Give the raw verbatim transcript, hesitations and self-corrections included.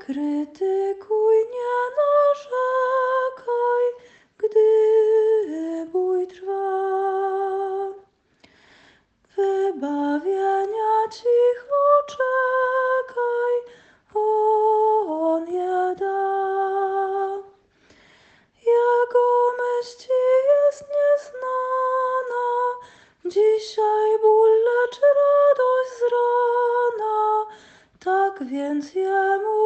krytykuj, nie narzekaj, gdy bój trwa. Wybawienia cicho czekaj, On je da. Jego myśl ci jest nieznana, dzisiaj ból, lecz radość z rana, tak więc Jemu